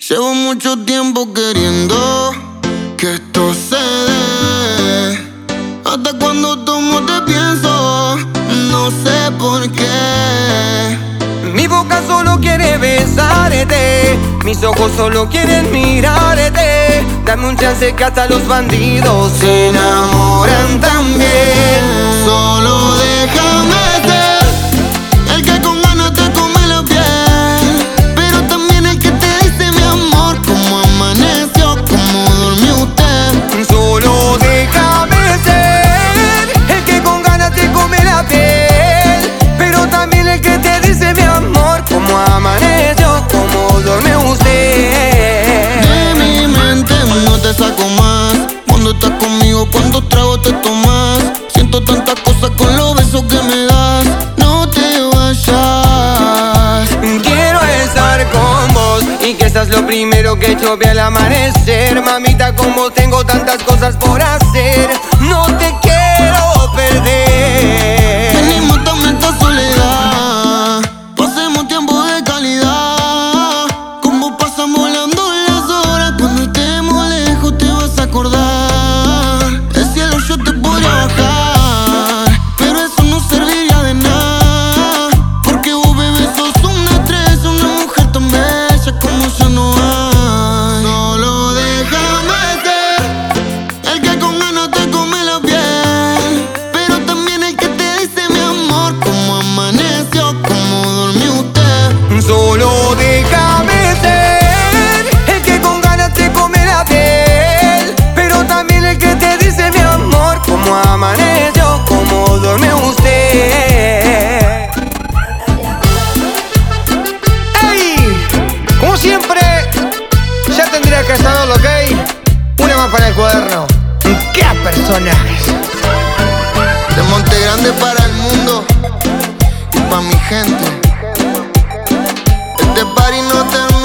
Llevo mucho tiempo queriendo que esto se dé. Hasta cuando tomo te pienso, no sé por qué. Mi boca solo quiere besarte, mis ojos solo quieren mirarte. Dame un chance que hasta los bandidos se enamoran también. Solo déjame ser el que con ganas te come la piel, pero también el que te dice mi amor, cómo amaneció, cómo durmió usted. Solo déjame ser el que con ganas te come la piel, pero también el que te dice mi amor, cómo amaneció, cómo duerme usted. De mi mente no te saco más. Cuando estás conmigo, cuántos tragos te tomas. Siento tantas cosas con los besos que me das. No te vayas. Quiero estar con vos y que seas lo primero que yo vea al amanecer. Mamita, con vos tengo tantas cosas por hacer. No te quiero perder. Vení, mátame esta soledad. Pasemos tiempo de calidad. Como pasan volando las horas. Cuando estemos lejos te vas a acordar. El cielo yo te podría bajar, pero eso no serviría de nada. Porque vos, bebé, sos una estrella, una mujer tan bella como yo no hay. Solo déjame ser el que con ganas te come la piel, pero también el que te dice mi amor, cómo amaneció, cómo durmió usted. Solo déjame ser el que con ganas te come la piel, pero también el que te dice mi amor, cómo amaneció, cómo duerme usted. ¡Ey! Como siempre, ya tendría que saberlo, ¿ok? Una más para el cuaderno. ¡Qué personajes! De Monte Grande para el mundo y pa' mi gente. Este party no termina.